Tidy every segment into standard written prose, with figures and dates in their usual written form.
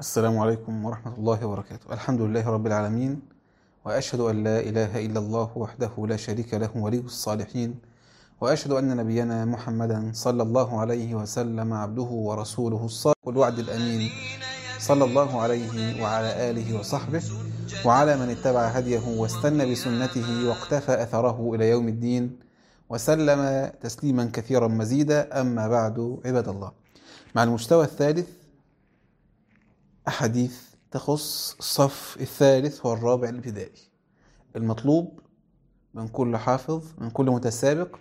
السلام عليكم ورحمة الله وبركاته. الحمد لله رب العالمين، وأشهد أن لا إله إلا الله وحده لا شريك له ولي الصالحين، وأشهد أن نبينا محمدا صلى الله عليه وسلم عبده ورسوله الصادق الوعد الأمين، صلى الله عليه وعلى آله وصحبه وعلى من اتبع هديه واستنى بسنته واقتفى أثره إلى يوم الدين وسلم تسليما كثيرا مزيدا. أما بعد، عباد الله، مع المستوى الثالث أحاديث تخص الصف الثالث والرابع الابتدائي. المطلوب من كل حافظ، من كل متسابق،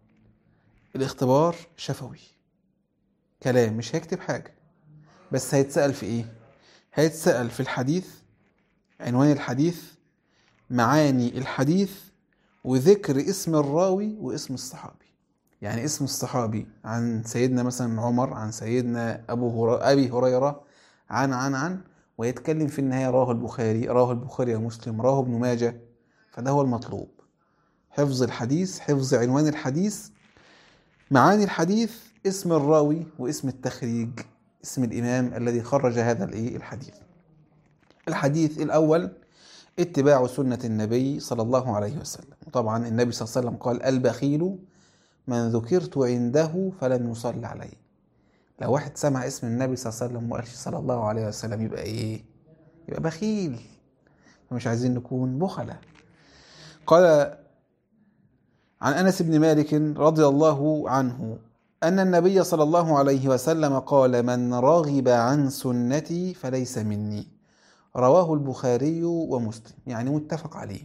الاختبار شفوي، كلام، مش هيكتب حاجة، بس هيتسأل في إيه؟ هيتسأل في الحديث، عنوان الحديث، معاني الحديث، وذكر اسم الراوي واسم الصحابي. يعني اسم الصحابي عن سيدنا مثلا عمر، عن سيدنا أبي هريرة، عن ويتكلم في النهاية رواه البخاري ومسلم، رواه ابن ماجه. فده هو المطلوب، حفظ الحديث، حفظ عنوان الحديث، معاني الحديث، اسم الراوي واسم التخريج، اسم الإمام الذي خرج هذا الحديث. الحديث الأول: اتباع سنة النبي صلى الله عليه وسلم. وطبعا النبي صلى الله عليه وسلم قال: البخيل من ذكرت عنده فلم يصلي عليه. لو واحد سمع اسم النبي صلى الله عليه وسلم وقالش صلى الله عليه وسلم يبقى ايه؟ يبقى بخيل. فمش عايزين نكون بخلة. قال عن أنس بن مالك رضي الله عنه أن النبي صلى الله عليه وسلم قال: من رغب عن سنتي فليس مني. رواه البخاري ومسلم، يعني متفق عليه.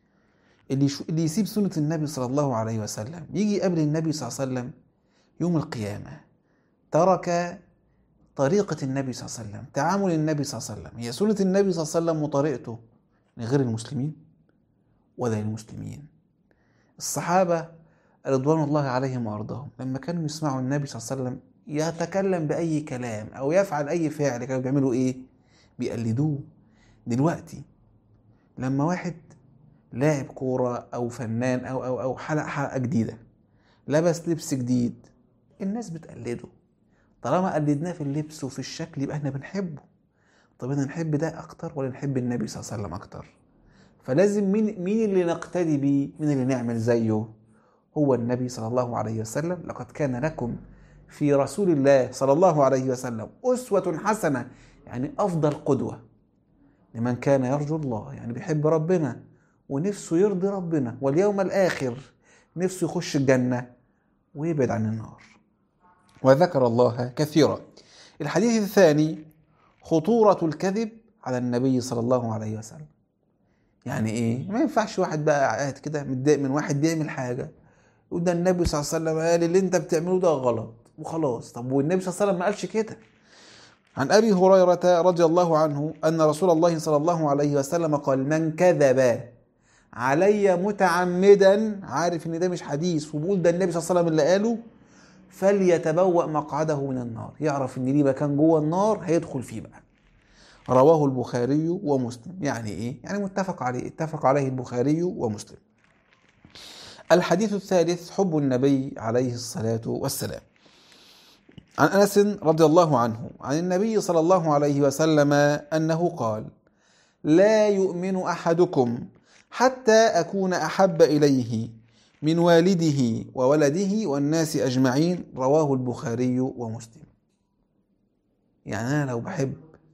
اللي يسيب سنة النبي صلى الله عليه وسلم يجي قبل النبي صلى الله عليه وسلم يوم القيامة ترك طريقة النبي صلى الله عليه وسلم، تعامل النبي صلى الله عليه وسلم. هي سنة النبي صلى الله عليه وسلم وطريقته لغير المسلمين ولا للمسلمين؟ الصحابة رضوان الله عليهم وأرضاهم لما كانوا يسمعوا النبي صلى الله عليه وسلم يتكلم بأي كلام أو يفعل أي فعل، كانوا بيعملوا إيه؟ بيقلدوه. دلوقتي لما واحد لاعب كورة أو فنان أو حلقة جديدة، لبس لبس جديد، الناس بتقلده. طالما قلدناه في اللبس وفي الشكل يبقى احنا بنحبه. طب احنا نحب ده اكتر ولا نحب النبي صلى الله عليه وسلم اكتر؟ فلازم مين اللي نقتدي بيه، مين اللي نعمل زيه؟ هو النبي صلى الله عليه وسلم. لقد كان لكم في رسول الله صلى الله عليه وسلم أسوة حسنة، يعني أفضل قدوة لمن كان يرجو الله، يعني بيحب ربنا ونفسه يرضي ربنا واليوم الآخر، نفسه يخش الجنة ويبعد عن النار، وذكر الله كثيرا. الحديث الثاني: خطورة الكذب على النبي صلى الله عليه وسلم. يعني ايه؟ ما ينفعش واحد بقى قاعد كده متضايق من واحد بيعمل حاجة يقول ده النبي صلى الله عليه وسلم قال اللي انت بتعمله ده غلط وخلاص. طب والنبي صلى الله عليه وسلم ما قالش كده. عن أبي هريرة رضي الله عنه أن رسول الله صلى الله عليه وسلم قال: من كذب علي متعمدا، عارف ان ده مش حديث وبقول ده النبي صلى الله عليه وسلم اللي قاله، فليتبوأ مقعده من النار. يعرف ان ليه مكان جوه النار هيدخل فيه بقى. رواه البخاري ومسلم. يعني ايه؟ يعني متفق عليه، اتفق عليه البخاري ومسلم. الحديث الثالث: حب النبي عليه الصلاة والسلام. عن أنس رضي الله عنه عن النبي صلى الله عليه وسلم أنه قال: لا يؤمن أحدكم حتى أكون أحب إليه من والده وولده والناس أجمعين. رواه البخاري ومسلم. يعني أنا لو بحب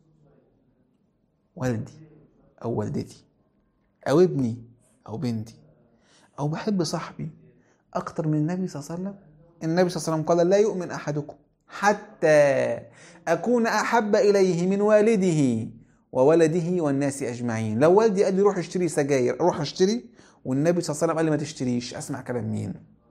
والدي أو والدتي أو ابني أو بنتي أو بحب صاحبي أكتر من النبي صلى الله عليه وسلم، النبي صلى الله عليه وسلم قال: لا يؤمن أحدكم حتى أكون أحب إليه من والده وولده والناس أجمعين. لو والدي قال لي روح اشتري سجاير أروح اشتري، والنبي صلى الله عليه وسلم قال لي ما تشتريش، أسمع كلام مين؟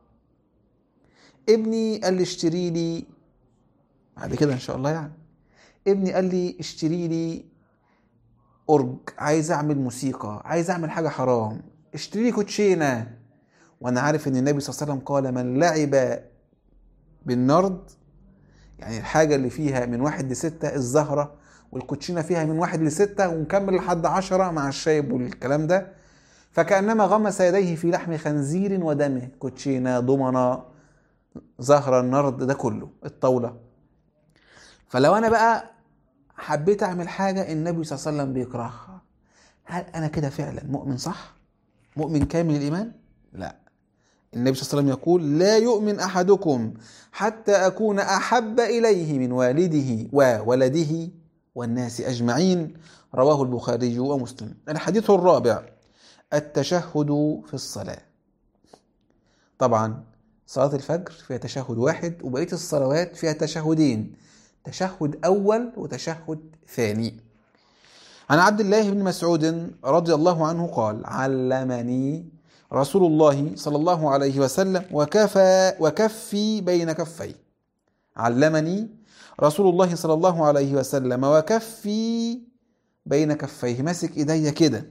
ابني قال لي اشتري لي بعد كده إن شاء الله، يعني ابني قال لي اشتري لي أورج، عايز أعمل موسيقى، عايز أعمل حاجة حرام، اشتري لي كوتشينة، وأنا عارف إن النبي صلى الله عليه وسلم قال: من لعب بالنرد، يعني الحاجة اللي فيها من 1 ل6، الزهرة والكوتشينة فيها من 1 ل6 ونكمل لحد 10 مع الشايب والكلام ده، فكأنما غمس يديه في لحم خنزير ودمه. كوتشينة، ضمنة، زهرة، النرد، ده كله، الطاولة. فلو أنا بقى حبيت أعمل حاجة النبي صلى الله عليه وسلم بيكرهها، هل أنا كده فعلا مؤمن صح؟ مؤمن كامل الإيمان؟ لا. النبي صلى الله عليه وسلم يقول: لا يؤمن أحدكم حتى أكون أحب إليه من والده وولده والناس أجمعين. رواه البخاري ومسلم. الحديث الرابع: التشهد في الصلاة. طبعا صلاة الفجر فيها تشهد واحد، وبقية الصلوات فيها تشهدين، تشهد أول وتشهد ثاني. عن عبد الله بن مسعود رضي الله عنه قال: علمني رسول الله صلى الله عليه وسلم وكفي بين كفي. علمني رسول الله صلى الله عليه وسلم وكفي بين كفيه، ماسك ايديا كده.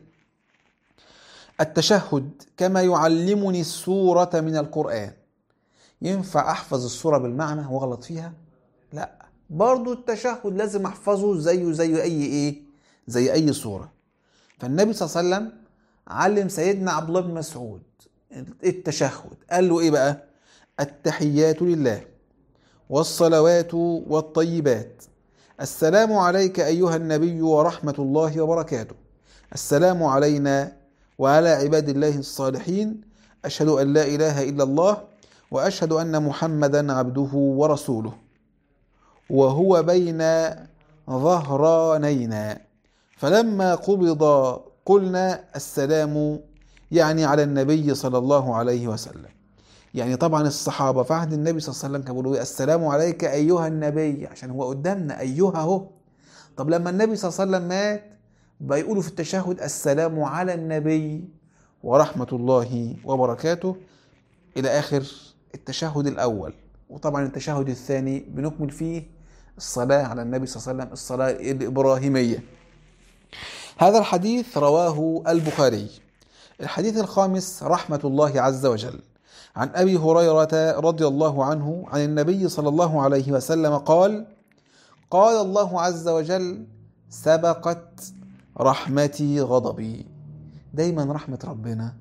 التشهد كما يعلمني السورة من القرآن. ينفع احفظ السورة بالمعنى واغلط فيها؟ لا، برضو التشهد لازم احفظه زي اي ايه، زي اي سورة. فالنبي صلى الله عليه وسلم علم سيدنا عبد الله بن مسعود التشهد، قال له ايه بقى؟ التحيات لله والصلوات والطيبات، السلام عليك أيها النبي ورحمة الله وبركاته، السلام علينا وعلى عباد الله الصالحين، أشهد أن لا إله إلا الله وأشهد أن محمدا عبده ورسوله، وهو بين ظهرانينا، فلما قبض قلنا السلام، يعني على النبي صلى الله عليه وسلم. يعني طبعا الصحابة في عهد النبي صلى الله عليه وسلم كانوا بيقولوا السلام عليك أيها النبي، عشان هو قدامنا أيها هو. طب لما النبي صلى الله عليه وسلم مات بيقولوا في التشهد السلام على النبي ورحمة الله وبركاته إلى آخر التشهد الأول. وطبعا التشهد الثاني بنكمل فيه الصلاة على النبي صلى الله عليه وسلم، الصلاة الإبراهيمية. هذا الحديث رواه البخاري. الحديث الخامس: رحمة الله عز وجل. عن أبي هريرة رضي الله عنه عن النبي صلى الله عليه وسلم قال: قال الله عز وجل: سبقت رحمتي غضبي. دايما رحمة ربنا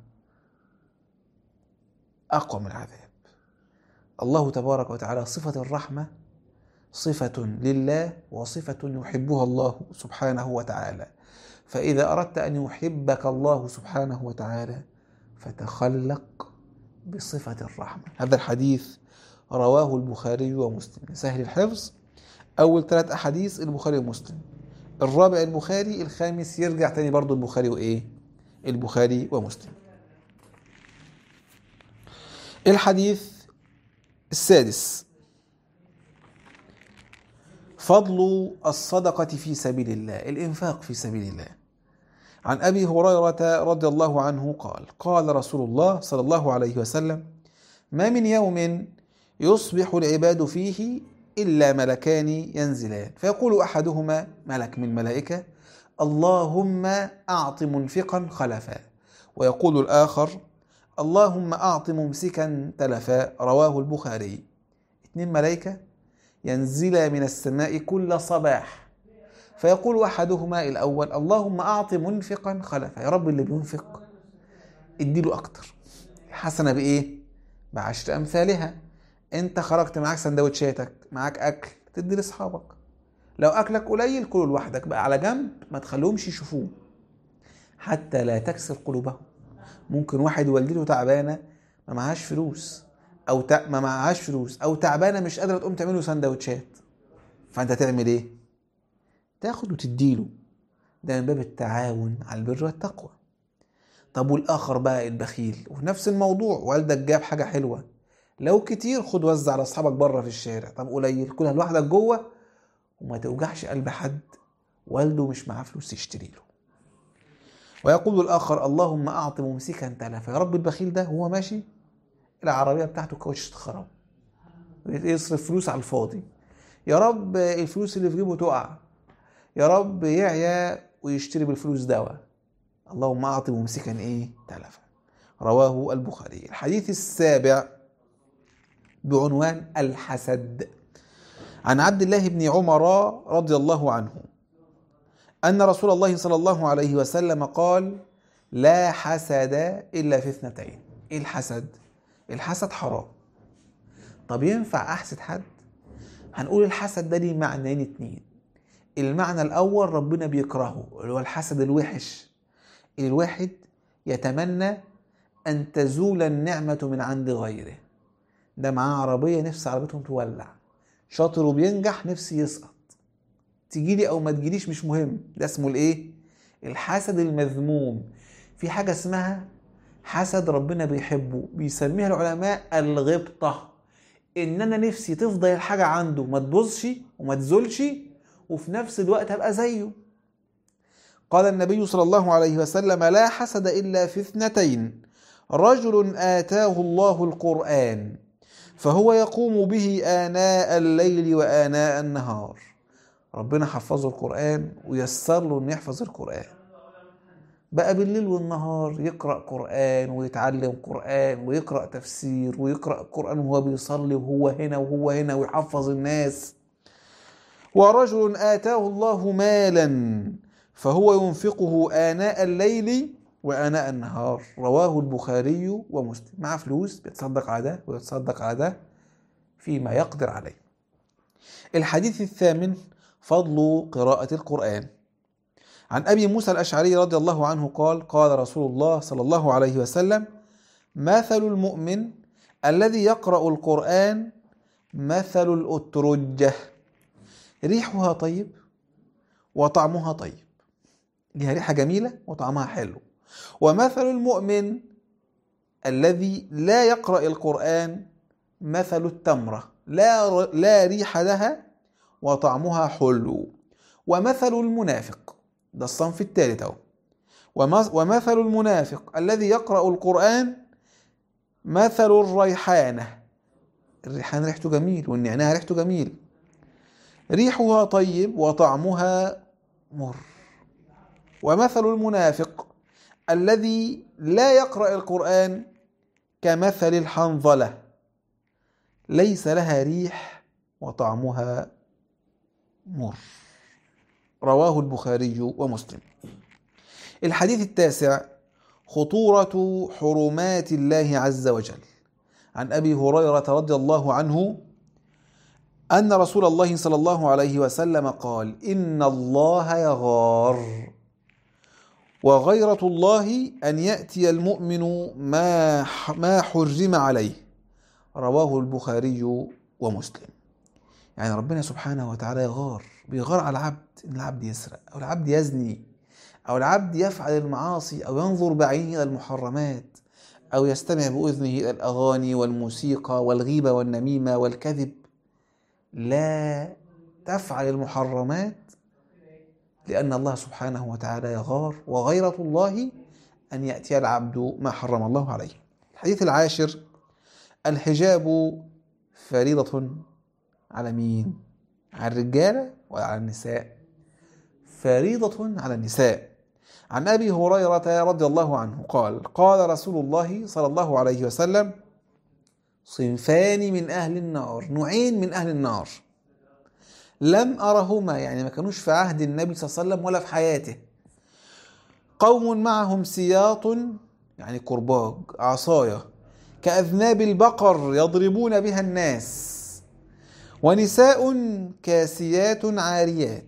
أقوى من العذاب. الله تبارك وتعالى صفة الرحمة صفة لله وصفة يحبها الله سبحانه وتعالى، فإذا أردت أن يحبك الله سبحانه وتعالى فتخلق بصفة الرحمة. هذا الحديث رواه البخاري ومسلم. سهل الحفظ، أول 3 أحاديث البخاري ومسلم، الرابع البخاري، الخامس يرجع تاني برضو البخاري وإيه؟ البخاري ومسلم. الحديث السادس: فضل الصدقة في سبيل الله، الإنفاق في سبيل الله. عن أبي هريرة رضي الله عنه قال: قال رسول الله صلى الله عليه وسلم: ما من يوم يصبح العباد فيه إلا ملكان ينزلان، فيقول أحدهما، ملك من الملائكة: اللهم أعط منفقا خلفا، ويقول الآخر: اللهم أعط ممسكا تلفا. رواه البخاري. 2 ملائكة ينزلا من السماء كل صباح، فيقول أحدهما الأول: اللهم أعط منفقا خلفا، يا رب اللي بينفق اديله أكتر. حسنة بإيه؟ ب10 أمثالها. أنت خرجت معاك سندوتشاتك، معاك أكل، تدي لأصحابك. لو أكلك قليل كله لوحدك بقى على جنب، ما تخليهمش يشوفوه حتى لا تكسر قلوبهم. ممكن واحد والدته تعبانة ما معهاش فلوس، ما معهاش فلوس، أو تعبانة مش قادرة تقوم تعمله سندوتشات، فأنت تعمل إيه؟ تاخد وتديله، ده من باب التعاون على البر والتقوى. طب والآخر بقى البخيل، وفي نفس الموضوع والدك جاب حاجة حلوة، لو كتير خد وزع على أصحابك بره في الشارع. طب قليل كلها لوحدك جوه، وما توجعش قلب حد والده مش معاه فلوس يشتري له. ويقول الآخر: اللهم أعط ممسكا تلفا، يا رب البخيل ده هو ماشي العربية بتاعته كاوتش اتخرب، يصرف فلوس على الفاضي، يا رب الفلوس اللي في جيبه تقع، يا رب يعيا ويشتري بالفلوس دواء. اللهم أعط ممسكا إيه؟ تلفا. رواه البخاري. الحديث السابع بعنوان الحسد. عن عبد الله بن عمر رضي الله عنه أن رسول الله صلى الله عليه وسلم قال: لا حسد إلا في 2. إيه الحسد؟ الحسد حرام. طب ينفع أحسد حد؟ هنقول الحسد ده ليه معنيين 2. المعنى الأول ربنا بيكرهه اللي هو الحسد الوحش، الواحد يتمنى أن تزول النعمة من عند غيره. ده معاه عربية نفس عربيتهم تولع، شاطر وبينجح نفسي يسقط، تجيلي أو ما تجيليش مش مهم. ده اسمه الإيه؟ الحسد المذموم. في حاجة اسمها حسد ربنا بيحبه، بيسميها العلماء الغبطة، إن أنا نفسي تفضل الحاجة عنده ما تبوظش وما تزولش وفي نفس الوقت أبقى زيه. قال النبي صلى الله عليه وسلم: لا حسد إلا في اثنتين: رجل آتاه الله القرآن فهو يقوم به آناء الليل وآناء النهار. ربنا حفظه القرآن ويسر له إنه يحفظ القرآن، بقى بالليل والنهار يقرأ قرآن ويتعلم قرآن ويقرأ تفسير ويقرأ القرآن وهو بيصلي وهو هنا وهو هنا ويحفظ الناس. ورجل آتاه الله مالا فهو ينفقه آناء الليل وآناء النهار. رواه البخاري ومسلم. معاه فلوس بيتصدق على ده ويتصدق على ده فيما يقدر عليه. الحديث الثامن: فضل قراءة القرآن. عن أبي موسى الأشعري رضي الله عنه قال: قال رسول الله صلى الله عليه وسلم: مثل المؤمن الذي يقرأ القرآن مثل الأترجة، ريحها طيب وطعمها طيب، لها ريحة جميلة وطعمها حلو. ومثل المؤمن الذي لا يقرأ القرآن مثل التمرة، لا ريح لها وطعمها حلو. ومثل المنافق، ده الصنف الثالث اهو، ومثل المنافق الذي يقرأ القرآن مثل الريحانة، الريحان ريحته جميل والنعناع ريحته جميل، ريحها طيب وطعمها مر. ومثل المنافق الذي لا يقرأ القرآن كمثل الحنظلة، ليس لها ريح وطعمها مر. رواه البخاري ومسلم. الحديث التاسع: خطورة حرمات الله عز وجل. عن أبي هريرة رضي الله عنه أن رسول الله صلى الله عليه وسلم قال: إن الله يغار، وغيرة الله أن يأتي المؤمن ما حرم عليه. رواه البخاري ومسلم. يعني ربنا سبحانه وتعالى يغار، بيغار على العبد، إن العبد يسرق أو العبد يزني أو العبد يفعل المعاصي أو ينظر بعينه إلى المحرمات أو يستمع بأذنه إلى الأغاني والموسيقى والغيبة والنميمة والكذب. لا تفعل المحرمات لأن الله سبحانه وتعالى يغار، وغيرة الله أن يأتي العبد ما حرم الله عليه. الحديث العاشر: الحجاب فريضة على مين؟ على الرجال وعلى النساء؟ فريضة على النساء. عن أبي هريرة رضي الله عنه قال: قال رسول الله صلى الله عليه وسلم: صنفان من أهل النار، نوعين من أهل النار، لم أرهما، يعني ما كانوش في عهد النبي صلى الله عليه وسلم ولا في حياته. قوم معهم سياط، يعني كرباج، عصاية كأذناب البقر يضربون بها الناس، ونساء كاسيات عاريات.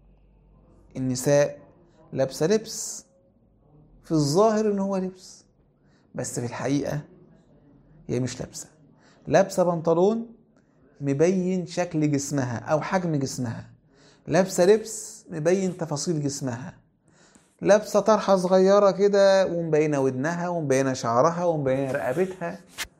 النساء لابسة لبس في الظاهر ان هو لبس، بس في الحقيقة هي مش لابسة بنطلون مبين شكل جسمها او حجم جسمها، لابسة لبس مبين تفاصيل جسمها، لابسة طرحة صغيرة كده ومبينة ودنها ومبينة شعرها ومبينة رقبتها.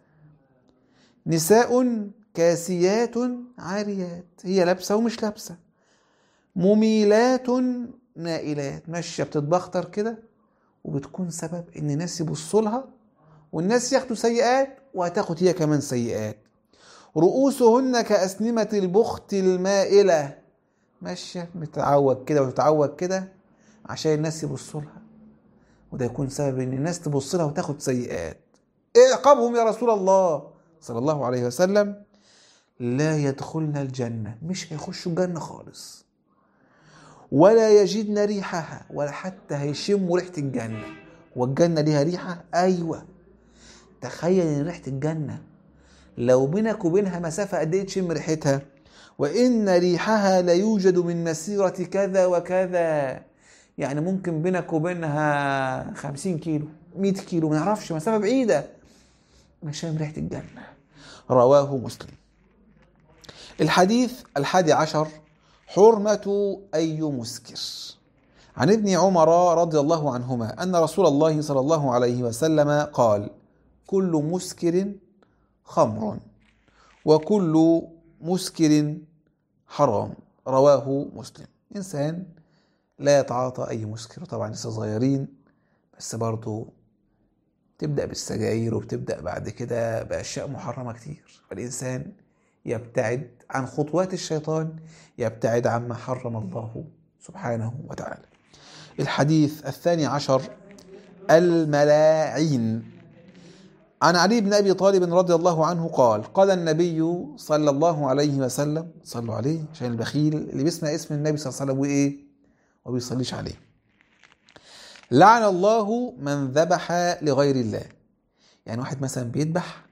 نساء كاسيات عاريات، هي لابسة ومش لابسة. مميلات نائلات، ماشية بتتبختر كده وبتكون سبب ان الناس يبصوا لها والناس ياخدوا سيئات وهتاخد هي كمان سيئات. رؤوسهن كأسنمة البخت المائلة، ماشية متعوج كده وتتعوج كده عشان الناس يبصوا لها، وده يكون سبب ان الناس تبص لها وتاخد سيئات. ايه عقابهم يا رسول الله صلى الله عليه وسلم؟ لا يدخلن الجنة، مش هيخشوا الجنة خالص، ولا يجدن ريحها، ولا حتى هيشموا ريحة الجنة. والجنة ليها ريحة؟ أيوة. تخيل ان ريحة الجنة لو بينك وبينها مسافة قد ايه تشم ريحتها، وإن ريحها ليوجد من مسيرة كذا وكذا. يعني ممكن بينك وبينها 50 كيلو 100 كيلو، ما نعرفش، مسافة بعيدة، أنا شايف ريحة الجنة. رواه مسلم. الحديث 11: حرمة أي مسكر. عن ابن عمر رضي الله عنهما أن رسول الله صلى الله عليه وسلم قال: كل مسكر خمر وكل مسكر حرام. رواه مسلم. إنسان لا يتعاطى أي مسكر، طبعا لسه صغيرين، بس برضو تبدأ بالسجاير وبتبدأ بعد كده بأشياء محرمة كتير، فالإنسان يبتعد عن خطوات الشيطان، يبتعد عما حرم الله سبحانه وتعالى. الحديث 12: الملاعين. عن علي بن أبي طالب رضي الله عنه قال: قال النبي صلى الله عليه وسلم، صلوا عليه عشان البخيل اللي بيسمع اسم النبي صلى الله عليه وسلم وإيه وما بيصليش عليه: لعن الله من ذبح لغير الله. يعني واحد مثلا بيذبح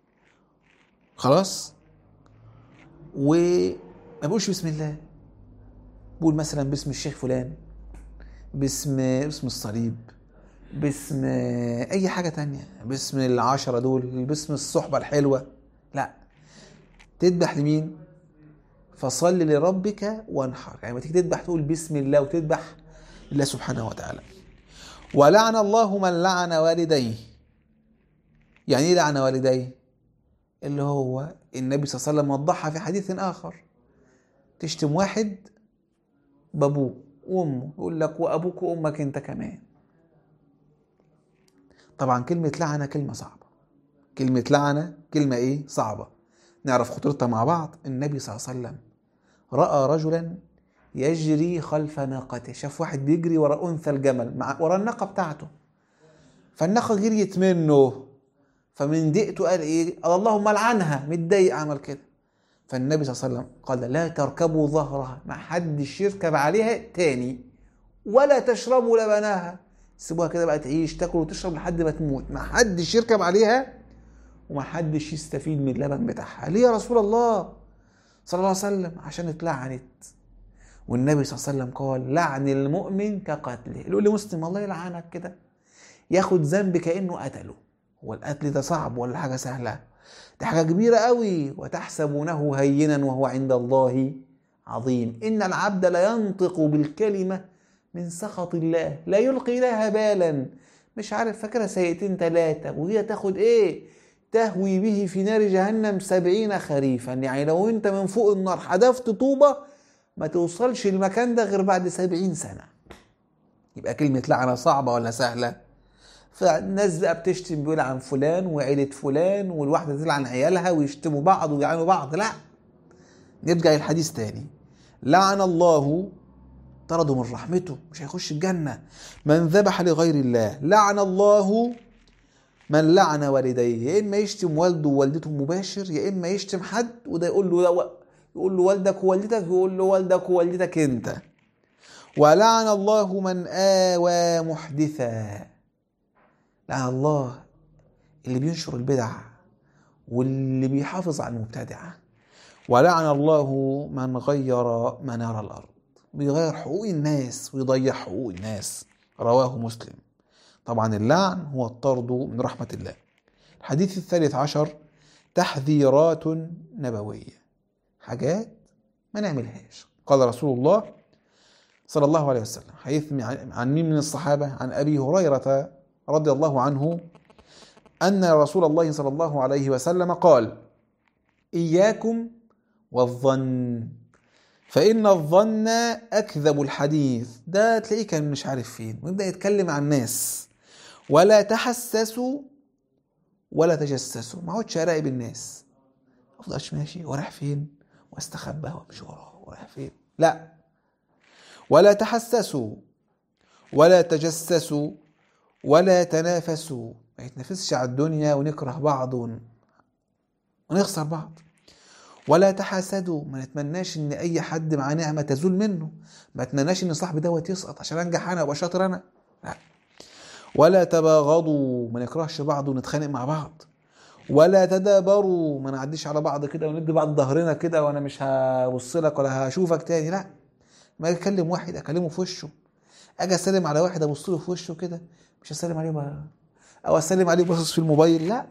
خلاص وما بيقولش بسم الله، بيقول مثلا باسم الشيخ فلان، باسم الصليب، باسم اي حاجة تانية، باسم العشرة دول، باسم الصحبة الحلوة. لا، تذبح لمين؟ فصل لربك وانحر. يعني ما تيجي تذبح تقول بسم الله وتذبح لله سبحانه وتعالى. ولعن الله من لعن والديه. يعني ايه لعن والديه؟ اللي هو النبي صلى الله عليه وسلم وضحها في حديث آخر: تشتم واحد بابوه وامه، يقول لك وابوك وامك انت كمان. طبعا كلمة لعنة كلمة صعبة، كلمة لعنة كلمة ايه صعبة، نعرف خطورتها مع بعض. النبي صلى الله عليه وسلم رأى رجلا يجري خلف ناقته، شاف واحد بيجري وراء أنثى الجمل وراء الناقة بتاعته، فالناقة جريت منه، فمن ضيقته قال ايه؟ قال اللهم لعنها، متضايق عمل كده. فالنبي صلى الله عليه وسلم قال: لا تركبوا ظهرها، ما حدش يركب عليها تاني، ولا تشربوا لبنها، سيبوها كده بقى تعيش تاكل وتشرب لحد ما تموت، ما حدش يركب عليها وما حدش يستفيد من اللبن بتاعها. ليه يا رسول الله صلى الله عليه وسلم؟ عشان اتلعنت. والنبي صلى الله عليه وسلم قال: لعن المؤمن كقتله. يقول لي مسلم الله يلعنك كده، ياخد ذنب كأنه قتله. هو القتل ده صعب ولا حاجة سهلة؟ دي حاجة كبيرة قوي. وتحسبونه هينا وهو عند الله عظيم. إن العبد لا ينطق بالكلمة من سخط الله لا يلقي لها بالا. مش عارف، فاكرة سيئتين 3 وهي تاخد ايه؟ تهوي به في نار جهنم 70 خريفا. يعني لو انت من فوق النار حدفت طوبة ما توصلش المكان ده غير بعد 70 سنة. يبقى كلمة لعنة صعبة ولا سهلة؟ فالناس بقى بتشتم، بيقول عن فلان وعيلة فلان، والواحدة تلعن عيالها ويشتموا بعض ويعانوا بعض. لا، نرجع الحديث تاني: لعن الله، طرده من رحمته، مش هيخش الجنة. من ذبح لغير الله. لعن الله من لعن والديه. يا إما يشتم والده ووالدته مباشر، يا إما يشتم حد وده يقول له والدك ووالدتك، يقول له والدك ووالدتك أنت. ولعن الله من آوى محدثا. لعن الله اللي بينشر البدع واللي بيحافظ على المبتدعة. ولعن الله من غير منار الأرض، بيغير حقوق الناس ويضيع حقوق الناس. رواه مسلم. طبعا اللعن هو الطرد من رحمة الله. الحديث 13: تحذيرات نبوية، حاجات ما نعملهاش. قال رسول الله صلى الله عليه وسلم، حديث عن مين من الصحابة؟ عن أبي هريرة رضي الله عنه أن رسول الله صلى الله عليه وسلم قال: إياكم والظن، فإن الظن أكذب الحديث. ده تلاقيه كان مش عارف فين ويبدأ يتكلم عن الناس. ولا تحسسوا ولا تجسسوا، ما عودش أراقب الناس، أفضلش ماشي وراح فين واستخبى وامشي وراه وراح فين. لا، ولا تحسسوا ولا تجسسوا ولا تنافسوا، ما يتنافسش على الدنيا ونكره بعض ونخسر بعض. ولا تحاسدوا، ما نتمناش ان اي حد معاه نعمه تزول منه، ما نتمناش ان صاحبي دوت يسقط عشان انجح انا وابقى شاطر انا. لا. ولا تباغضوا، ما نكرهش بعض ونتخانق مع بعض. ولا تدابروا، ما نعديش على بعض كده وندي بعض ظهرنا كده وانا مش هبص لك ولا هشوفك تاني، لا. ما اكلم واحد اكلمه في وشه، اجي اسلم على واحد ابص له في وشه كده، مش اسلم عليه او اسلم عليه باصص في الموبايل، لا.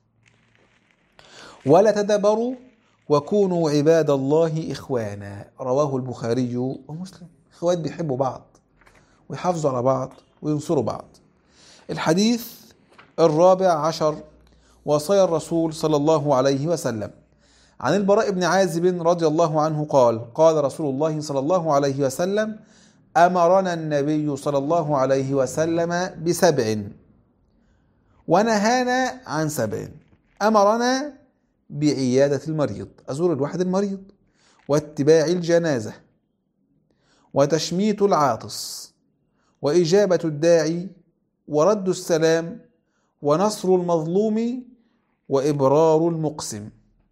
ولا تدابروا وكونوا عباد الله اخوانا، رواه البخاري ومسلم. اخوات بيحبوا بعض ويحافظوا على بعض وينصروا بعض. الحديث 14، وصايا الرسول صلى الله عليه وسلم. عن البراء بن عازب رضي الله عنه قال: قال رسول الله صلى الله عليه وسلم: أمرنا النبي صلى الله عليه وسلم ب7 ونهانا عن 7. أمرنا بعيادة المريض، أزور الواحد المريض، واتباع الجنازة، وتشميت العاطس، وإجابة الداعي، ورد السلام، ونصر المظلوم، وإبرار المقسم.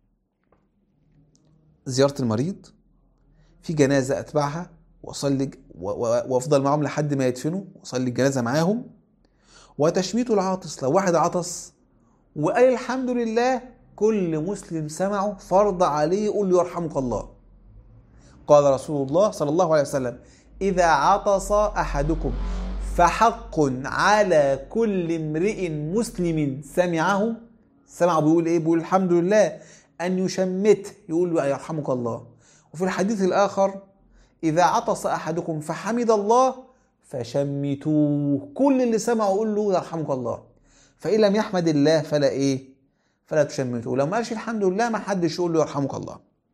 زيارة المريض، في جنازة أتبعها وأصلي وأفضل معهم لحد ما يدفنوا وأصلي الجنازة معاهم. وتشميت العاطس، لو واحد عطس وقال الحمد لله، كل مسلم سمعه فرض عليه يقول له يرحمك الله. قال رسول الله صلى الله عليه وسلم: إذا عطس أحدكم فحق على كل امرئ مسلم سمعه بيقول إيه؟ بيقول الحمد لله، أن يشمته، يقول له يرحمك الله. وفي الحديث الآخر: إذا عطس أحدكم فحمد الله فشمتوه، كل اللي سمعه يقول له يرحمك الله. فإن لم يحمد الله فلا تشمتوه. لو ما قالش الحمد لله ما حدش يقول له يرحمك الله.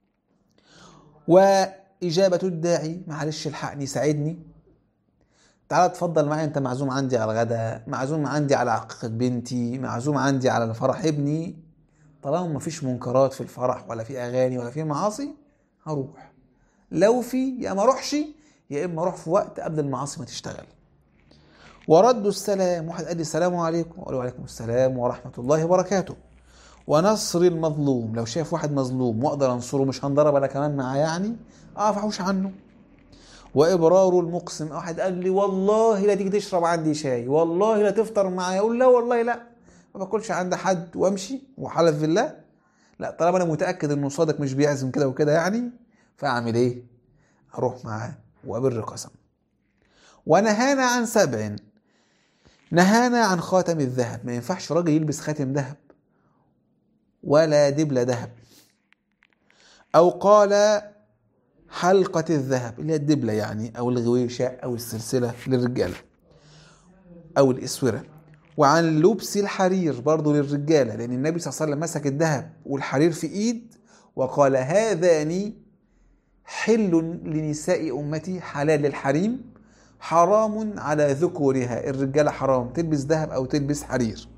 وإجابة الداعي، معلش الحقني ساعدني، تعالى اتفضل معايا، انت معزوم عندي على الغداء، معزوم عندي على عقيقة بنتي، معزوم عندي على فرح ابني. طالما ما فيش منكرات في الفرح ولا في اغاني ولا في معاصي هروح. لو في، يا ما اروحش يا اما اروح في وقت قبل المعاصي ما تشتغل. ورد السلام، واحد قال لي السلام عليكم، اقول له وعليكم السلام ورحمة الله وبركاته. ونصر المظلوم، لو شايف واحد مظلوم واقدر انصره، مش هنضرب انا كمان معاه يعني، اقف احوش عنه. وإبرار المقسم، واحد قال لي والله لا تيجي تشرب عندي شاي، والله لا تفطر معايا، اقول لا والله لا، ما باكلش عند حد وامشي وحلف بالله، لا. طالما انا متاكد انه صادق مش بيعزم كده وكده يعني، فاعمل ايه؟ اروح معاه وابر قسم. ونهانا عن 7، نهانا عن خاتم الذهب، ما ينفعش راجل يلبس خاتم ذهب ولا دبلة ذهب. او قال حلقة الذهب، اللي هي الدبلة يعني، او الغويشة او السلسلة للرجالة، او الاسورة. وعن لبس الحرير برضو للرجالة، لان النبي صلى الله عليه وسلم مسك الذهب والحرير في ايد وقال: هذان حل لنساء امتي، حلال للحريم، حرام على ذكورها، الرجالة حرام تلبس ذهب او تلبس حرير.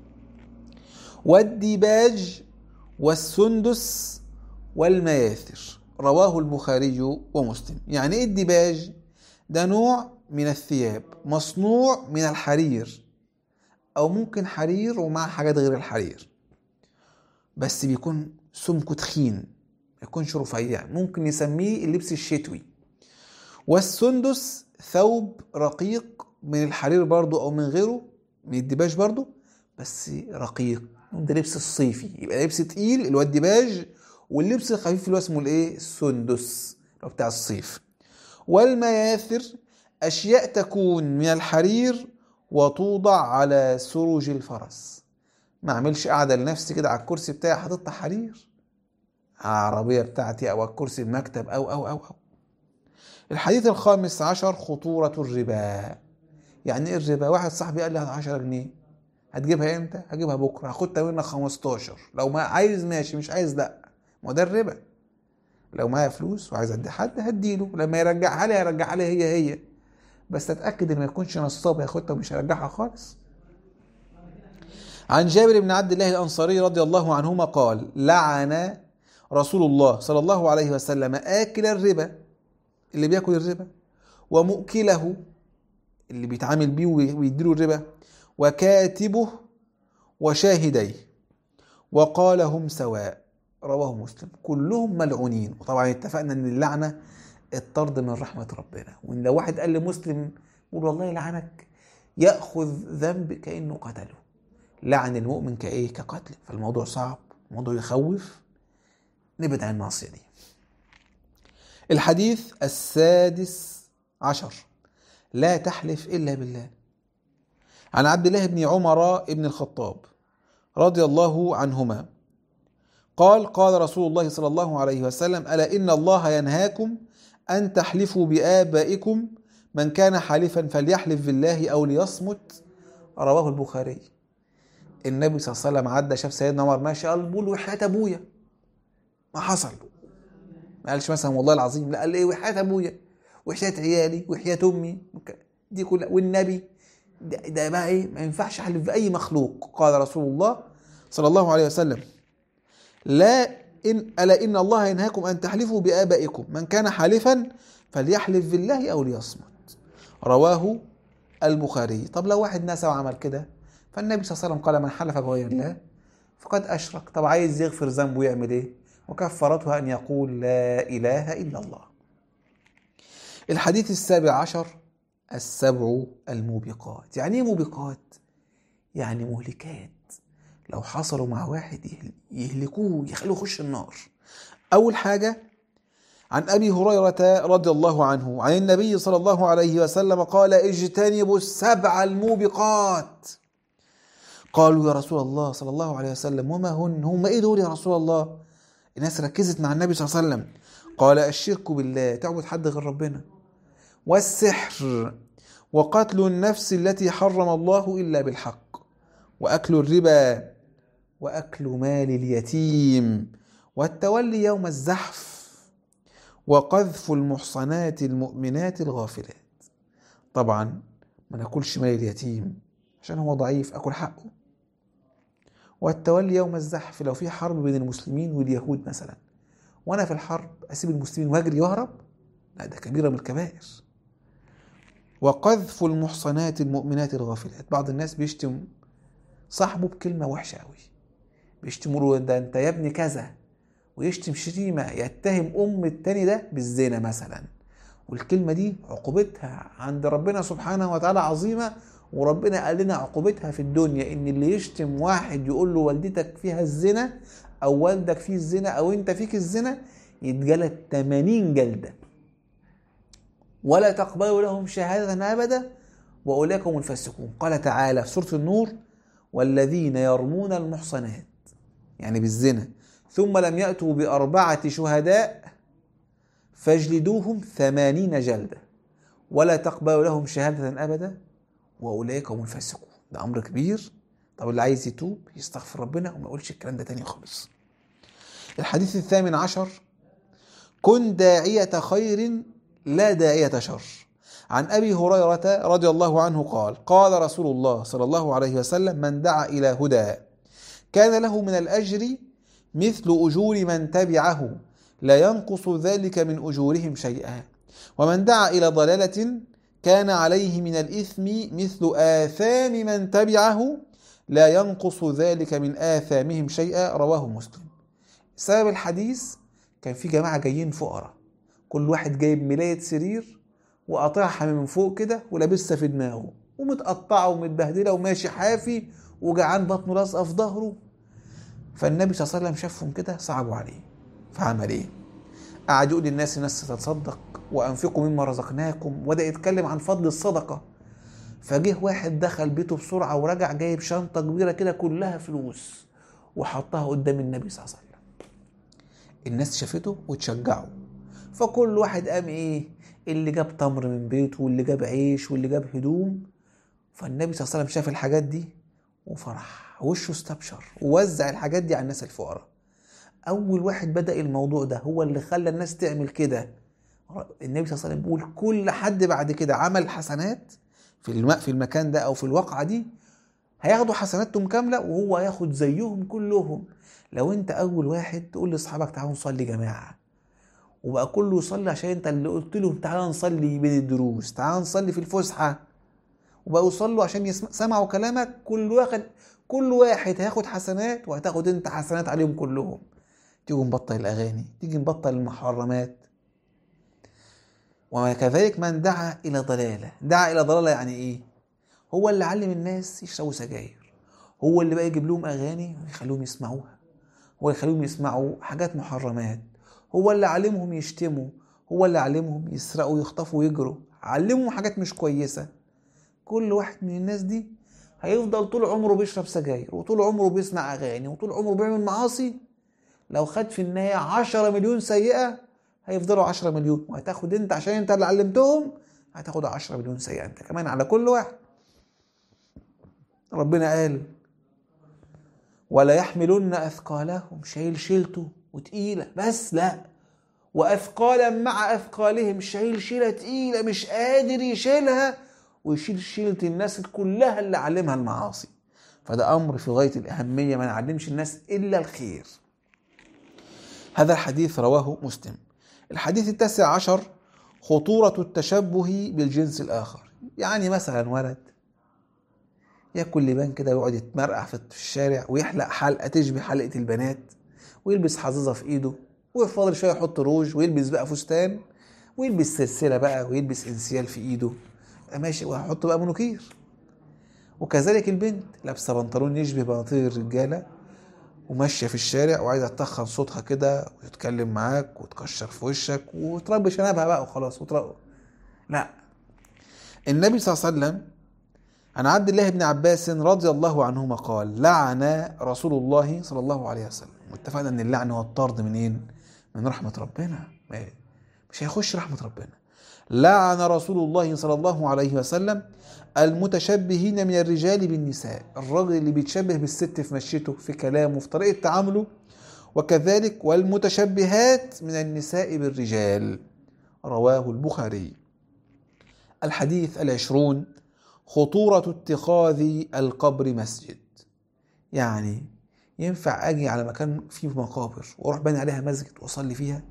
والديباج والسندس والمياثر، رواه البخاري ومسلم. يعني ايه الديباج؟ ده نوع من الثياب مصنوع من الحرير، او ممكن حرير ومع حاجات غير الحرير، بس بيكون سمكه تخين، ما يكونش رفيع، ممكن نسميه اللبس الشتوي. والسندس ثوب رقيق من الحرير برضو او من غيره، من الديباج برضو بس رقيق، ده لبس الصيفي، يبقى لبس تقيل اللي هو الديباج، واللبس الخفيف اللي هو اسمه الايه؟ السندس، اللي هو بتاع الصيف. والمياثر اشياء تكون من الحرير وتوضع على سروج الفرس، ما اعملش قاعده لنفسي كده على الكرسي بتاعي حاططها حرير، على العربيه بتاعتي او على الكرسي المكتب او. الحديث 15، خطوره الربا. يعني ايه الربا؟ واحد صاحبي قال لي 10 جنيه، هتجيبها امتى؟ هجيبها بكره، هاخدها منك 15، لو ما عايز ماشي، مش عايز لا. ما ده الربا. لو معايا فلوس وعايز ادي حد هديله، لما يرجعها لي هيرجعها لي هي، بس اتاكد ان ما يكونش نصاب هياخدها ومش هيرجعها خالص. عن جابر بن عبد الله الانصاري رضي الله عنهما قال: لعن رسول الله صلى الله عليه وسلم آكل الربا، اللي بياكل الربا، ومؤكله، اللي بيتعامل بيه ويديله الربا، وكاتبه، وشاهديه، وقال: هم سواء، رواه مسلم. كلهم ملعونين. وطبعا اتفقنا ان اللعنة الطرد من رحمة ربنا، وان لو واحد قال لمسلم قول والله يلعنك، يأخذ ذنب كأنه قتله. لعن المؤمن كايه؟ كقتل. فالموضوع صعب الموضوع يخوف، نبعد عن المعصية دي. الحديث 16، لا تحلف إلا بالله. عن عبد الله بن عمر بن الخطاب رضي الله عنهما قال قال رسول الله صلى الله عليه وسلم: ألا إن الله ينهاكم أن تحلفوا بآبائكم، من كان حالفا فليحلف بالله أو ليصمت. رواه البخاري. النبي صلى الله عليه وسلم عدى شاف سيدنا عمر ماشي، قال بقول وحياة أبويا ما حصل، ما قالش مثلا والله العظيم، لا قال ايه وحياة أبويا وحياة عيالي وحياة أمي دي كلها، والنبي ده بقى ايه، ما ينفعش احلف باي مخلوق. قال رسول الله صلى الله عليه وسلم: ألا إن الله ينهاكم أن تحلفوا بآبائكم، من كان حالفا فليحلف بالله أو ليصمت. رواه البخاري. طب لو واحد نسى وعمل كده، فالنبي صلى الله عليه وسلم قال: من حلف بغير الله فقد أشرك. طب عايز يغفر ذنبه يعمل ايه؟ وكفرته أن يقول لا إله إلا الله. الحديث 17، السبع الموبقات. يعني ايه موبقات؟ يعني مهلكات، لو حصلوا مع واحد يهلكوه، يخلوه يخش النار. أول حاجة عن أبي هريرة رضي الله عنه عن النبي صلى الله عليه وسلم قال: اجتنبوا السبع الموبقات. قالوا يا رسول الله صلى الله عليه وسلم وما هم ايه دول يا رسول الله؟ الناس ركزت مع النبي صلى الله عليه وسلم. قال: الشرك بالله، تعبد حد غير ربنا، والسحر، وقتل النفس التي حرم الله إلا بالحق، وأكل الربا، وأكل مال اليتيم، والتولي يوم الزحف، وقذف المحصنات المؤمنات الغافلات. طبعا ما ناكلش مال اليتيم عشان هو ضعيف، أكل حقه. والتولي يوم الزحف، لو في حرب بين المسلمين واليهود مثلا، وأنا في الحرب أسيب المسلمين وأجري وأهرب، لا ده كبيرة من الكبائر. وقذف المحصنات المؤمنات الغافلات، بعض الناس بيشتم صاحبه بكلمة وحشة قوي، بيشتموا له ده انت يا ابني كذا، ويشتم شتيمة، يتهم التاني ده بالزنا مثلا، والكلمة دي عقوبتها عند ربنا سبحانه وتعالى عظيمة. وربنا قال لنا عقوبتها في الدنيا ان اللي يشتم واحد يقول له والدتك فيها الزنا، او والدك فيه الزنا، او انت فيك الزنا، يتجلد 80 جلدة، ولا تقبلوا لهم شهادة أبدا، وأولئك هم الفاسقون. قال تعالى في سورة النور: والذين يرمون المحصنات، يعني بالزنا، ثم لم يأتوا بأربعة شهداء فاجلدوهم 80 جلدة، ولا تقبلوا لهم شهادة أبدا، وأولئك هم الفاسقون. ده أمر كبير. طب اللي عايز يتوب يستغفر ربنا وما يقولش الكلام ده تاني خالص. الحديث 18، كن داعية خير لا داعية شر. عن أبي هريرة رضي الله عنه قال: قال رسول الله صلى الله عليه وسلم: من دعا إلى هدى كان له من الأجر مثل أجور من تبعه، لا ينقص ذلك من أجورهم شيئا، ومن دعا إلى ضلالة كان عليه من الإثم مثل آثام من تبعه، لا ينقص ذلك من آثامهم شيئا. رواه مسلم. سبب الحديث كان في جماعة جايين فقراء، كل واحد جايب ملاية سرير وقاطعها من فوق كده ولابسها في دماغه، ومتقطعة ومتبهدلة وماشي حافي وجعان بطنه لازقة في ظهره. فالنبي صلى الله عليه وسلم شافهم كده صعبوا عليه، فعمل ايه؟ قعد يقول للناس: الناس تتصدق وأنفقوا مما رزقناكم، وده يتكلم عن فضل الصدقة. فجه واحد دخل بيته بسرعة ورجع جايب شنطة كبيرة كده كلها فلوس وحطها قدام النبي صلى الله عليه وسلم. الناس شافته وتشجعوا، فكل واحد قام ايه، اللي جاب تمر من بيته، واللي جاب عيش، واللي جاب هدوم. فالنبي صلى الله عليه وسلم شاف الحاجات دي وفرح، وشه استبشر، ووزع الحاجات دي على الناس الفقراء. اول واحد بدأ الموضوع ده هو اللي خلى الناس تعمل كده. النبي صلى الله عليه وسلم بيقول كل حد بعد كده عمل حسنات في المكان ده او في الواقعة دي هياخدوا حسناتهم كاملة، وهو هياخد زيهم كلهم. لو انت اول واحد تقول لاصحابك تعالوا نصلي جماعة، وبقى كله يصلي عشان انت اللي قلت لهم تعالى نصلي بين الدروس، تعالى نصلي في الفسحة، وبقوا يصلوا عشان سمعوا كلامك، كل واحد هياخد حسنات، وهتاخد انت حسنات عليهم كلهم. تيجي نبطل الاغاني، تيجي نبطل المحرمات. وكذلك من دعا الى ضلالة. دعا الى ضلالة يعني ايه؟ هو اللي علم الناس يشربوا سجاير، هو اللي بقى يجيب لهم اغاني ويخليهم يسمعوها، هو يخليهم يسمعوا حاجات محرمات، هو اللي علمهم يشتموا، هو اللي علمهم يسرقوا يخطفوا ويجروا، علمهم حاجات مش كويسة. كل واحد من الناس دي هيفضل طول عمره بيشرب سجاير، وطول عمره بيسمع أغاني، وطول عمره بيعمل معاصي. لو خد في النهاية 10 مليون سيئة هيفضلوا 10 مليون، وهتاخد انت عشان انت اللي علمتهم هتاخد 10 مليون سيئة انت كمان على كل واحد. ربنا قال ولا يحملن أثقالهم، شايل شيلته وتقيلة، بس لا، وأثقالا مع أثقالهم، شايل شيلة تقيلة مش قادر يشيلها، ويشيل شيلة الناس كلها اللي علمها المعاصي. فده أمر في غاية الأهمية، ما نعلمش الناس إلا الخير. هذا الحديث رواه مسلم. الحديث 19 خطورة التشبه بالجنس الآخر. يعني مثلا ولد ياكل لبان كده ويقعد يتمرقع في الشارع ويحلق حلقة تشبه حلقة البنات، ويلبس حظيظة في ايده، ويفضل شوية يحط روج، ويلبس بقى فستان، ويلبس سلسلة بقى، ويلبس انسيال في ايده ماشي، وهيحط بقى منوكير. وكذلك البنت لابسة بنطلون يشبه بناطيل الرجالة، وماشية في الشارع وعايزة تتخن صوتها كده وتتكلم معاك وتكشر في وشك وتربي شنبها بقى وخلاص لا. النبي صلى الله عليه وسلم عن عبد الله بن عباس رضي الله عنهما قال لعن رسول الله صلى الله عليه وسلم. واتفقنا ان اللعن هو الطرد منين؟ من رحمة ربنا، مش هيخش رحمة ربنا. لعن رسول الله صلى الله عليه وسلم المتشبهين من الرجال بالنساء، الراجل اللي بيتشبه بالست في مشيته، في كلامه، في طريقة تعامله، وكذلك والمتشبهات من النساء بالرجال. رواه البخاري. الحديث 20 خطورة اتخاذ القبر مسجد. يعني ينفع أجي على مكان فيه مقابر وأروح بني عليها مسجد وأصلي فيها،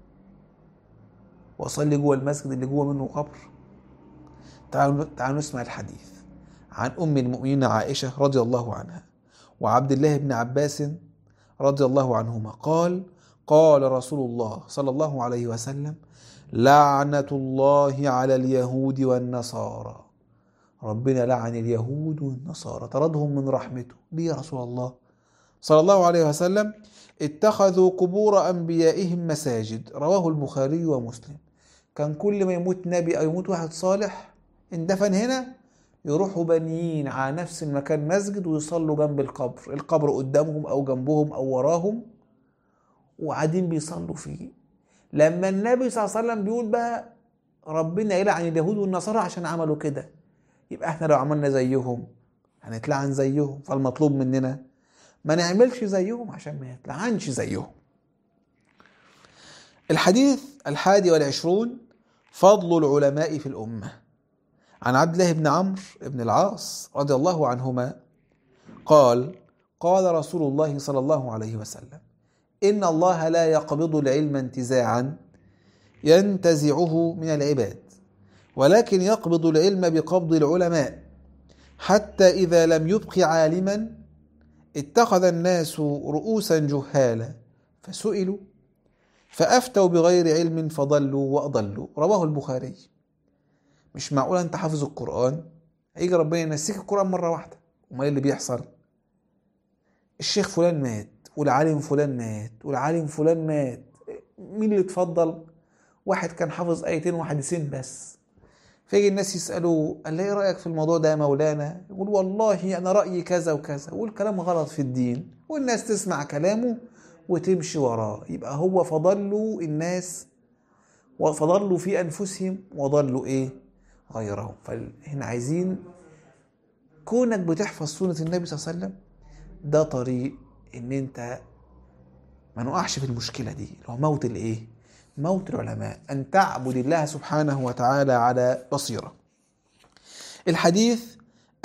وأصلي جوه المسجد اللي جوه منه قبر؟ تعالوا نسمع الحديث عن أم المؤمنين عائشة رضي الله عنها وعبد الله بن عباس رضي الله عنهما قال قال رسول الله صلى الله عليه وسلم لعنة الله على اليهود والنصارى. ربنا لعن اليهود والنصارى، طردهم من رحمته. ليه يا رسول الله؟ صلى الله عليه وسلم اتخذوا قبور أنبيائهم مساجد. رواه البخاري ومسلم. كان كل ما يموت نبي أو يموت واحد صالح اندفن هنا، يروحوا بانيين على نفس المكان مسجد ويصلوا جنب القبر قدامهم أو جنبهم أو وراهم، وقاعدين بيصلوا فيه. لما النبي صلى الله عليه وسلم بيقول بقى ربنا يلعن اليهود والنصارى عشان عملوا كده، يبقى احنا لو عملنا زيهم هنتلعن زيهم. فالمطلوب مننا ما نعملش زيهم عشان ما نتلعنش زيهم. الحديث 21 فضل العلماء في الأمة. عن عبد الله بن عمرو بن العاص رضي الله عنهما قال قال رسول الله صلى الله عليه وسلم إن الله لا يقبض العلم انتزاعا ينتزعه من العباد، ولكن يقبض العلم بقبض العلماء، حتى إذا لم يبق عالما اتخذ الناس رؤوسا جهالا فسئلوا فأفتوا بغير علم فضلوا وأضلوا. رواه البخاري. مش معقول أنت حافظ القرآن هيجي ربنا ينسيك القرآن مرة واحدة؟ وما اللي بيحصل؟ الشيخ فلان مات، والعالم فلان مات، والعالم فلان مات، مين اللي اتفضل؟ واحد كان حافظ آيتين وحديثين بس. فيجي الناس يسألوه قال ايه رأيك في الموضوع ده يا مولانا؟ يقول والله أنا رأيي كذا وكذا، والكلام غلط في الدين، والناس تسمع كلامه وتمشي وراه. يبقى هو فضلوا الناس وفضلوا في أنفسهم وضلوا إيه؟ غيرهم. فهنا عايزين كونك بتحفظ سنة النبي صلى الله عليه وسلم، ده طريق إن أنت ما نقعش في المشكلة دي، لو موت الإيه؟ موت العلماء، أن تعبد الله سبحانه وتعالى على بصيرة. الحديث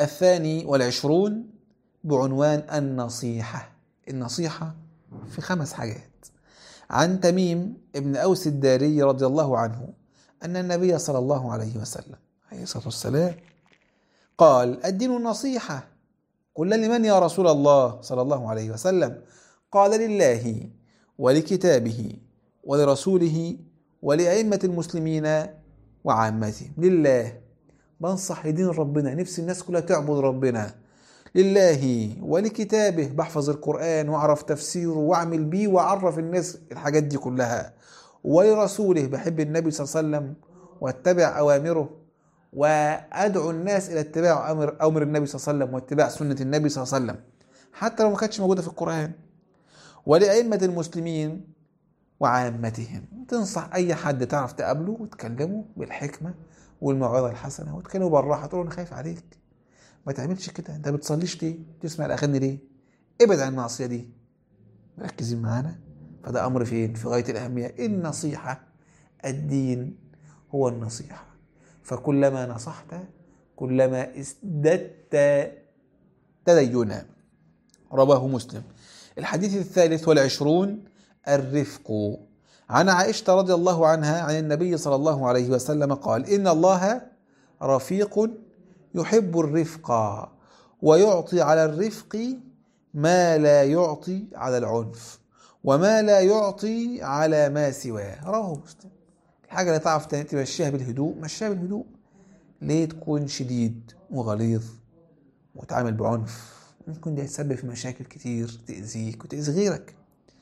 22 بعنوان النصيحة. النصيحة في 5 حاجات. عن تميم ابن أوس الداري رضي الله عنه أن النبي صلى الله عليه وسلم عليه الصلاة والسلام قال الدين النصيحة. قل لمن يا رسول الله صلى الله عليه وسلم؟ قال لله ولكتابه ولرسوله ولأئمة المسلمين وعامتهم. لله، بنصح لدين ربنا، نفس الناس كلها تعبد ربنا. لله ولكتابه، بحفظ القرآن وأعرف تفسيره وأعمل بيه وأعرف الناس الحاجات دي كلها. ولرسوله، بحب النبي صلى الله عليه وسلم واتبع أوامره وأدعو الناس إلى اتباع أمر النبي صلى الله عليه وسلم واتباع سنة النبي صلى الله عليه وسلم حتى لو ما كانتش موجودة في القرآن. ولأئمة المسلمين وعامتهم، تنصح أي حد تعرف تقابله وتكلمه بالحكمة والموعظة الحسنة وتكلمه بالراحة، تقول له أنا خايف عليك، ما تعملش كده، أنت بتصليش ليه؟ تسمع الأغاني ليه؟ ابعد عن المعصية دي. مركزين معانا؟ فده أمر فين؟ في غاية الأهمية. النصيحة، الدين هو النصيحة، فكلما نصحت كلما ازددت تدينا. رواه مسلم. الحديث 23 الرفق. عن عائشة رضي الله عنها عن النبي صلى الله عليه وسلم قال: إن الله رفيق يحب الرفق ويعطي على الرفق ما لا يعطي على العنف وما لا يعطي على ما سواه. رواه مسلم. الحاجة اللي تعرف تمشيها بالهدوء مشيها بالهدوء. ليه تكون شديد وغليظ وتعامل بعنف؟ ممكن ده يتسبب في مشاكل كتير تأذيك وتأذي غيرك.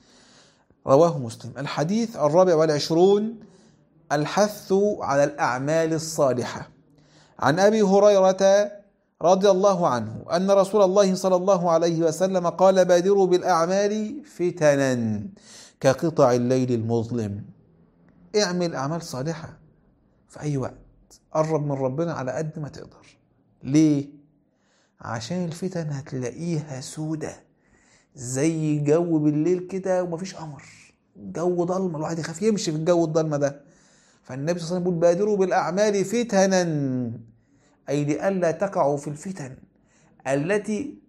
رواه مسلم. الحديث 24 الحث على الأعمال الصالحة. عن أبي هريرة رضي الله عنه أن رسول الله صلى الله عليه وسلم قال: بادروا بالأعمال فتنا كقطع الليل المظلم. اعمل أعمال صالحة في أي وقت، قرب من ربنا على قد ما تقدر. ليه؟ عشان الفتن هتلاقيها سودة زي جو بالليل كده ومفيش قمر، جو ضلمة، الواحد يخاف يمشي في الجو الضلمة ده. فالنبي صلى الله عليه وسلم يقول: بادروا بالأعمال فتنا، أي لئلا تقعوا في الفتن التي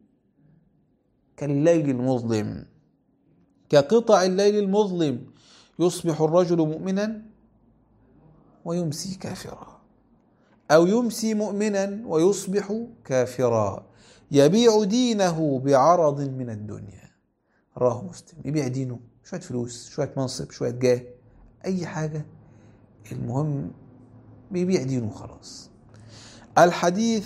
كالليل المظلم، كقطع الليل المظلم، يصبح الرجل مؤمنا ويمسي كافرا، أو يمسي مؤمنا ويصبح كافرا، يبيع دينه بعرض من الدنيا. رواه مسلم. يبيع دينه، شوية فلوس، شوية منصب، شوية جاه، أي حاجة، المهم بيبيع دينه خلاص. الحديث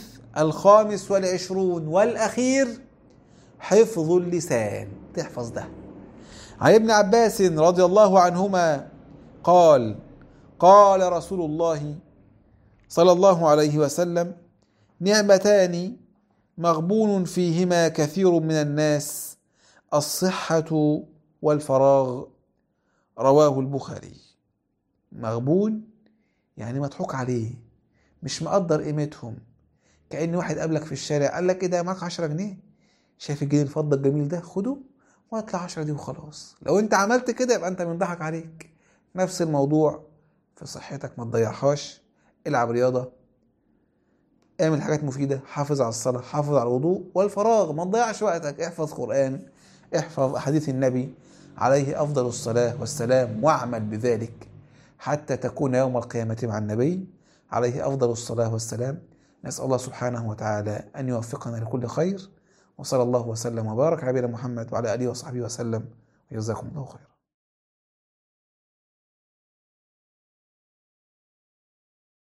25 والأخير حفظ اللسان، تحفظ ده. عن ابن عباس رضي الله عنهما قال: قال رسول الله صلى الله عليه وسلم: نعمتان مغبون فيهما كثير من الناس، الصحة والفراغ. رواه البخاري. مغبون يعني مضحوك عليه، مش مقدر قيمتهم. كأن واحد قابلك في الشارع قال لك: ايه ده، معاك 10 جنيه؟ شايف الجنيه الفضة الجميل ده؟ خده واطلع 10 دي وخلاص. لو انت عملت كده يبقى انت بيضحك عليك. نفس الموضوع في صحتك، ما تضيعهاش، العب رياضة، اعمل حاجات مفيدة، حافظ على الصلاة، حافظ على الوضوء. والفراغ ما تضيعش وقتك، احفظ قرآن، احفظ أحاديث النبي عليه أفضل الصلاة والسلام، واعمل بذلك حتى تكون يوم القيامة مع النبي عليه أفضل الصلاة والسلام. نسأل الله سبحانه وتعالى أن يوفقنا لكل خير، وصلى الله وسلم وبارك على نبينا محمد وعلى آله وصحبه وسلم، وجزاكم الله خيرا.